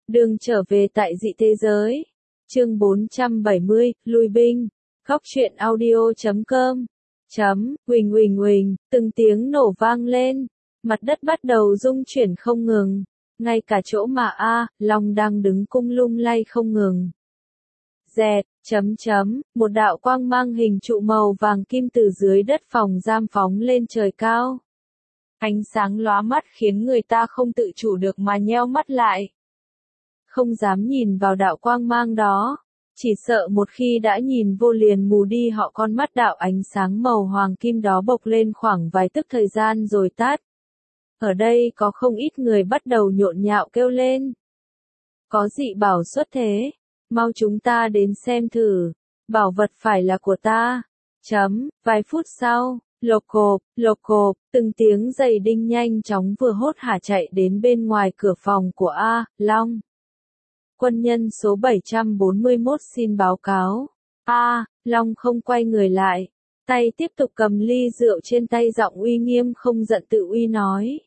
Đường trở về tại dị thế giới. Chương 470, lui binh. Góc truyện audio.com. Huỳnh huỳnh huỳnh, từng tiếng nổ vang lên. Mặt đất bắt đầu rung chuyển không ngừng. Ngay cả chỗ mà Long đang đứng cung lung lay không ngừng. Dẹt, một đạo quang mang hình trụ màu vàng kim từ dưới đất phòng giam phóng lên trời cao. Ánh sáng lóa mắt khiến người ta không tự chủ được mà nheo mắt lại. Không dám nhìn vào đạo quang mang đó, chỉ sợ một khi đã nhìn vô liền mù đi họ con mắt. Đạo ánh sáng màu hoàng kim đó bộc lên khoảng vài tức thời gian rồi tắt. Ở đây có không ít người bắt đầu nhộn nhạo kêu lên. Có dị bảo xuất thế, mau chúng ta đến xem thử, bảo vật phải là của ta. Vài phút sau, lộc cộp, từng tiếng giày đinh nhanh chóng vừa hốt hả chạy đến bên ngoài cửa phòng của Long. Quân nhân số 741 xin báo cáo. Long không quay người lại, tay tiếp tục cầm ly rượu trên tay, giọng uy nghiêm không giận tự uy nói.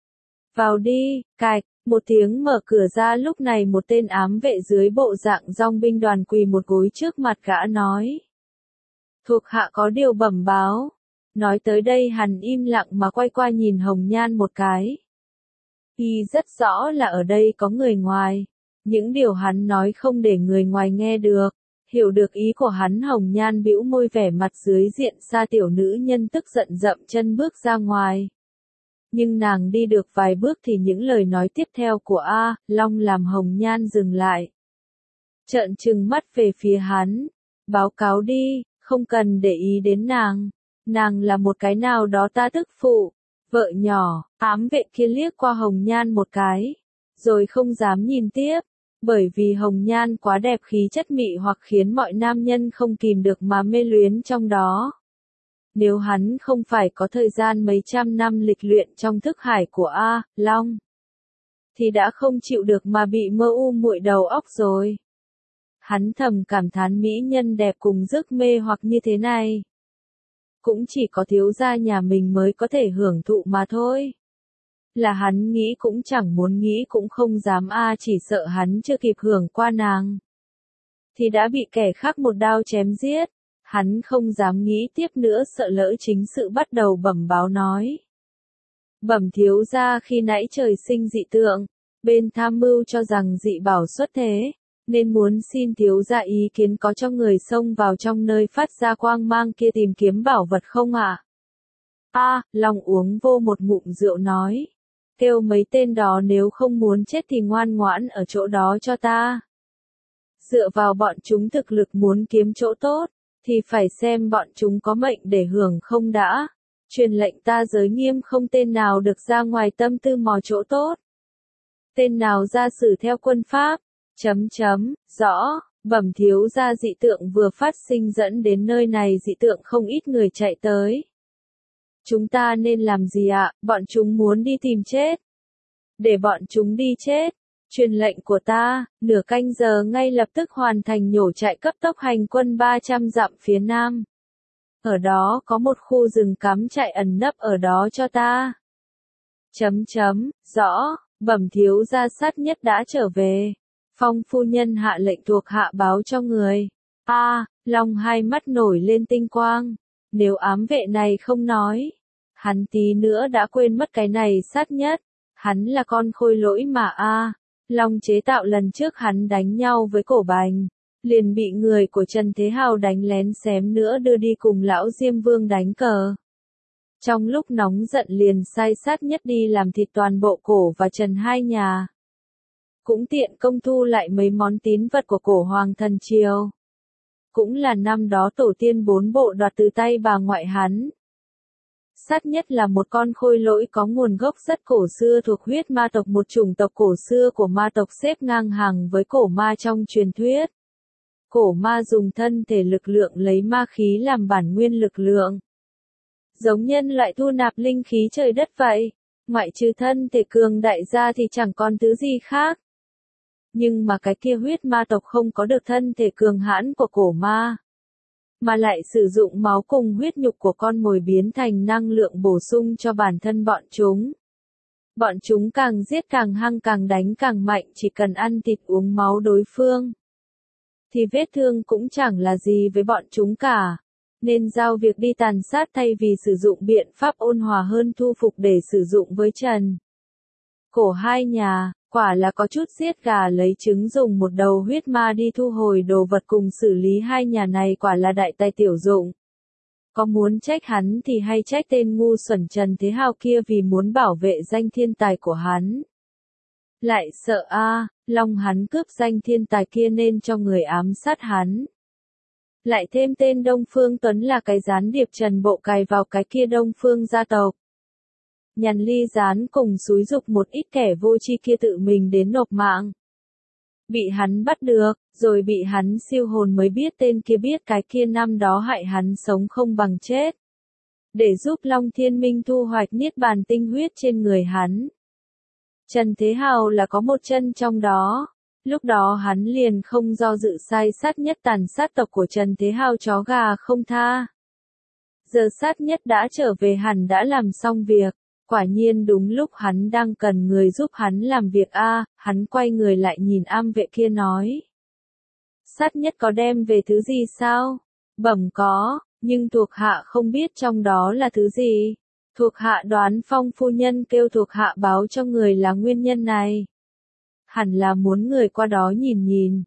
Vào đi, cạch, một tiếng mở cửa ra. Lúc này một tên ám vệ dưới bộ dạng dong binh đoàn quỳ một gối trước mặt gã nói. Thuộc hạ có điều bẩm báo. Nói tới đây hắn im lặng mà quay qua nhìn Hồng Nhan một cái. Y rất rõ là ở đây có người ngoài. Những điều hắn nói không để người ngoài nghe được. Hiểu được ý của hắn, Hồng Nhan bĩu môi, vẻ mặt dưới diện xa tiểu nữ nhân tức giận dậm chân bước ra ngoài. Nhưng nàng đi được vài bước thì những lời nói tiếp theo của Long làm Hồng Nhan dừng lại. Trợn trừng mắt về phía hắn. Báo cáo đi, không cần để ý đến nàng. Nàng là một cái nào đó ta tức phụ, vợ nhỏ. Ám vệ kia liếc qua Hồng Nhan một cái, rồi không dám nhìn tiếp. Bởi vì Hồng Nhan quá đẹp, khí chất mị hoặc khiến mọi nam nhân không kìm được mà mê luyến trong đó. Nếu hắn không phải có thời gian mấy trăm năm lịch luyện trong thức hải của Long, thì đã không chịu được mà bị mơ muội đầu óc rồi. Hắn thầm cảm thán mỹ nhân đẹp cùng giấc mê hoặc như thế này. Cũng chỉ có thiếu gia nhà mình mới có thể hưởng thụ mà thôi. Là hắn nghĩ cũng chẳng muốn nghĩ cũng không dám chỉ sợ hắn chưa kịp hưởng qua nàng, thì đã bị kẻ khác một đao chém giết. Hắn không dám nghĩ tiếp nữa, sợ lỡ chính sự, bắt đầu bẩm báo nói. Bẩm thiếu gia, khi nãy trời sinh dị tượng, bên tham mưu cho rằng dị bảo xuất thế, nên muốn xin thiếu gia ý kiến có cho người xông vào trong nơi phát ra quang mang kia tìm kiếm bảo vật không ạ? Long uống vô một ngụm rượu nói. Kêu mấy tên đó nếu không muốn chết thì ngoan ngoãn ở chỗ đó cho ta. Dựa vào bọn chúng thực lực muốn kiếm chỗ tốt, thì phải xem bọn chúng có mệnh để hưởng không đã. Truyền lệnh ta giới nghiêm, không tên nào được ra ngoài tâm tư mò chỗ tốt. Tên nào ra xử theo quân pháp. Rõ, bẩm thiếu gia, dị tượng vừa phát sinh dẫn đến nơi này, dị tượng không ít người chạy tới. Chúng ta nên làm gì ạ? Bọn chúng muốn đi tìm chết. Để bọn chúng đi chết. Truyền lệnh của ta, nửa canh giờ ngay lập tức hoàn thành nhổ trại cấp tốc hành quân 300 dặm phía nam. Ở đó có một khu rừng cắm trại ẩn nấp ở đó cho ta. Rõ, bẩm thiếu gia, sát nhất đã trở về. Phong phu nhân hạ lệnh thuộc hạ báo cho người. Long hai mắt nổi lên tinh quang. Nếu ám vệ này không nói, hắn tí nữa đã quên mất cái này sát nhất. Hắn là con khôi lỗi mà Long chế tạo lần trước hắn đánh nhau với Cổ Bành, liền bị người của Trần Thế Hào đánh lén xém nữa đưa đi cùng lão Diêm Vương đánh cờ. Trong lúc nóng giận liền sai sát nhất đi làm thịt toàn bộ Cổ và Trần hai nhà. Cũng tiện công thu lại mấy món tín vật của Cổ Hoàng thần triều. Cũng là năm đó tổ tiên 4 bộ đoạt từ tay bà ngoại hắn. Sát nhất là một con khôi lỗi có nguồn gốc rất cổ xưa, thuộc huyết ma tộc, một chủng tộc cổ xưa của ma tộc xếp ngang hàng với cổ ma trong truyền thuyết. Cổ ma dùng thân thể lực lượng lấy ma khí làm bản nguyên lực lượng. Giống nhân loại thu nạp linh khí trời đất vậy, ngoại trừ thân thể cường đại ra thì chẳng còn thứ gì khác. Nhưng mà cái kia huyết ma tộc không có được thân thể cường hãn của cổ ma, mà lại sử dụng máu cùng huyết nhục của con mồi biến thành năng lượng bổ sung cho bản thân bọn chúng. Bọn chúng càng giết càng hăng, càng đánh càng mạnh, chỉ cần ăn thịt uống máu đối phương. Thì vết thương cũng chẳng là gì với bọn chúng cả. Nên giao việc đi tàn sát thay vì sử dụng biện pháp ôn hòa hơn thu phục để sử dụng với Trần. Cổ hai nhà, quả là có chút giết gà lấy trứng, dùng một đầu huyết ma đi thu hồi đồ vật cùng xử lý hai nhà này, quả là đại tài tiểu dụng. Có muốn trách hắn thì hay trách tên ngu xuẩn Trần Thế Hào kia vì muốn bảo vệ danh thiên tài của hắn. Lại sợ Long hắn cướp danh thiên tài kia nên cho người ám sát hắn. Lại thêm tên Đông Phương Tuấn là cái gián điệp Trần Bộ cài vào cái kia Đông Phương gia tộc. Nhàn ly gián cùng xúi giục một ít kẻ vô tri kia tự mình đến nộp mạng. Bị hắn bắt được, rồi bị hắn siêu hồn mới biết tên kia biết cái kia năm đó hại hắn sống không bằng chết. Để giúp Long Thiên Minh thu hoạch niết bàn tinh huyết trên người hắn. Trần Thế Hào là có một chân trong đó. Lúc đó hắn liền không do dự sai sát nhất tàn sát tộc của Trần Thế Hào chó gà không tha. Giờ sát nhất đã trở về, hẳn đã làm xong việc. Quả nhiên đúng lúc hắn đang cần người giúp hắn làm việc hắn quay người lại nhìn am vệ kia nói. Sát nhất có đem về thứ gì sao? Bẩm có, nhưng thuộc hạ không biết trong đó là thứ gì. Thuộc hạ đoán Phong phu nhân kêu thuộc hạ báo cho người là nguyên nhân này. Hẳn là muốn người qua đó nhìn nhìn.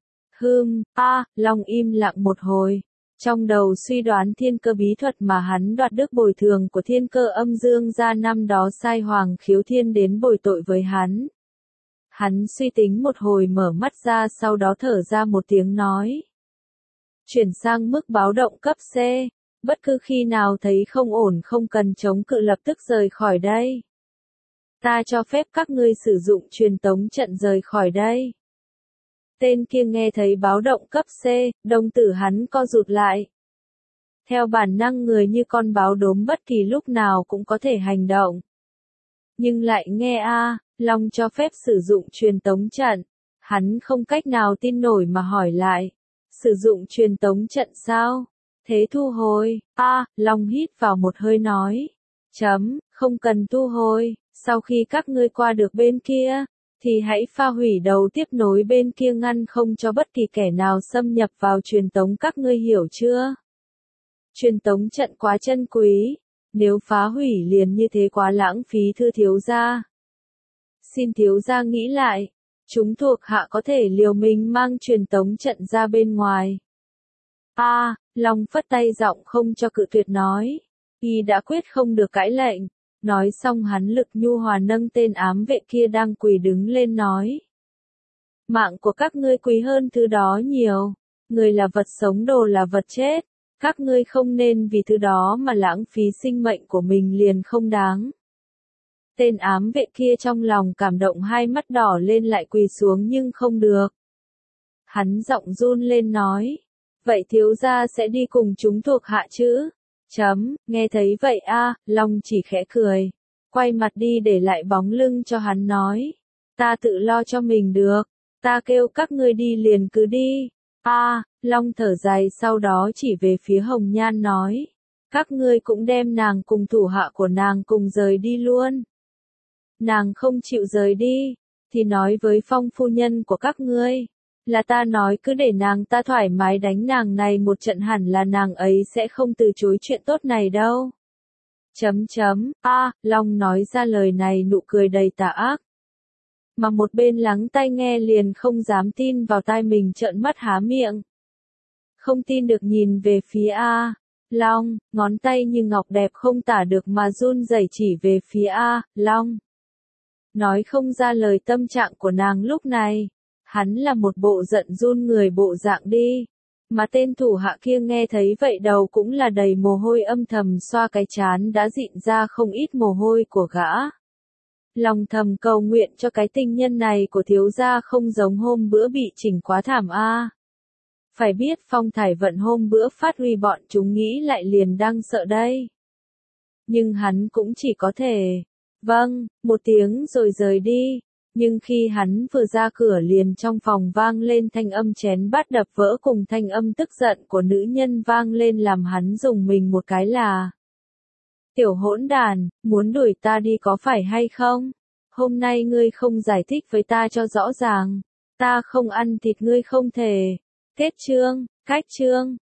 Long im lặng một hồi. Trong đầu suy đoán thiên cơ bí thuật mà hắn đoạt được bồi thường của thiên cơ âm dương gia năm đó sai Hoàng Khiếu Thiên đến bồi tội với hắn. Hắn suy tính một hồi mở mắt ra, sau đó thở ra một tiếng nói. Chuyển sang mức báo động cấp C. Bất cứ khi nào thấy không ổn không cần chống cự, lập tức rời khỏi đây. Ta cho phép các ngươi sử dụng truyền tống trận rời khỏi đây. Tên kia nghe thấy báo động cấp C, đồng tử hắn co rụt lại. Theo bản năng người như con báo đốm bất kỳ lúc nào cũng có thể hành động. Nhưng lại nghe Long cho phép sử dụng truyền tống trận. Hắn không cách nào tin nổi mà hỏi lại. Sử dụng truyền tống trận sao? Thế thu hồi. Long hít vào một hơi nói. Không cần thu hồi. Sau khi các ngươi qua được bên kia, thì hãy phá hủy đầu tiếp nối bên kia, ngăn không cho bất kỳ kẻ nào xâm nhập vào truyền tống, các ngươi hiểu chưa? Truyền tống trận quá chân quý, nếu phá hủy liền như thế quá lãng phí thưa thiếu gia. Xin thiếu gia nghĩ lại, chúng thuộc hạ có thể liều mình mang truyền tống trận ra bên ngoài. Long phất tay giọng không cho cự tuyệt nói, y đã quyết không được cãi lệnh. Nói xong hắn lực nhu hòa nâng tên ám vệ kia đang quỳ đứng lên nói. Mạng của các ngươi quý hơn thứ đó nhiều. Người là vật sống, đồ là vật chết. Các ngươi không nên vì thứ đó mà lãng phí sinh mệnh của mình, liền không đáng. Tên ám vệ kia trong lòng cảm động, hai mắt đỏ lên lại quỳ xuống nhưng không được. Hắn giọng run lên nói. Vậy thiếu gia sẽ đi cùng chúng thuộc hạ chứ? Nghe thấy vậy Long chỉ khẽ cười. Quay mặt đi để lại bóng lưng cho hắn nói. Ta tự lo cho mình được. Ta kêu các ngươi đi liền cứ đi. Long thở dài, sau đó chỉ về phía Hồng Nhan nói. Các ngươi cũng đem nàng cùng thủ hạ của nàng cùng rời đi luôn. Nàng không chịu rời đi, thì nói với Phong phu nhân của các ngươi. Là ta nói cứ để nàng ta thoải mái đánh nàng này một trận, hẳn là nàng ấy sẽ không từ chối chuyện tốt này đâu. Long nói ra lời này nụ cười đầy tà ác. Mà một bên lắng tai nghe liền không dám tin vào tai mình, trợn mắt há miệng. Không tin được nhìn về phía Long, ngón tay như ngọc đẹp không tả được mà run rẩy chỉ về phía Long. Nói không ra lời tâm trạng của nàng lúc này. Hắn là một bộ giận run người bộ dạng đi. Mà tên thủ hạ kia nghe thấy vậy đầu cũng là đầy mồ hôi, âm thầm xoa cái trán đã dịn ra không ít mồ hôi của gã. Lòng thầm cầu nguyện cho cái tinh nhân này của thiếu gia không giống hôm bữa bị chỉnh quá thảm Phải biết Phong Thải Vận hôm bữa phát huy bọn chúng nghĩ lại liền đang sợ đây. Nhưng hắn cũng chỉ có thể, vâng, một tiếng rồi rời đi. Nhưng khi hắn vừa ra cửa liền trong phòng vang lên thanh âm chén bát đập vỡ cùng thanh âm tức giận của nữ nhân vang lên, làm hắn rùng mình một cái là. Tiểu hỗn đàn, muốn đuổi ta đi có phải hay không? hôm nay ngươi không giải thích với ta cho rõ ràng, ta không ăn thịt ngươi không thể. Kết chương, cách chương.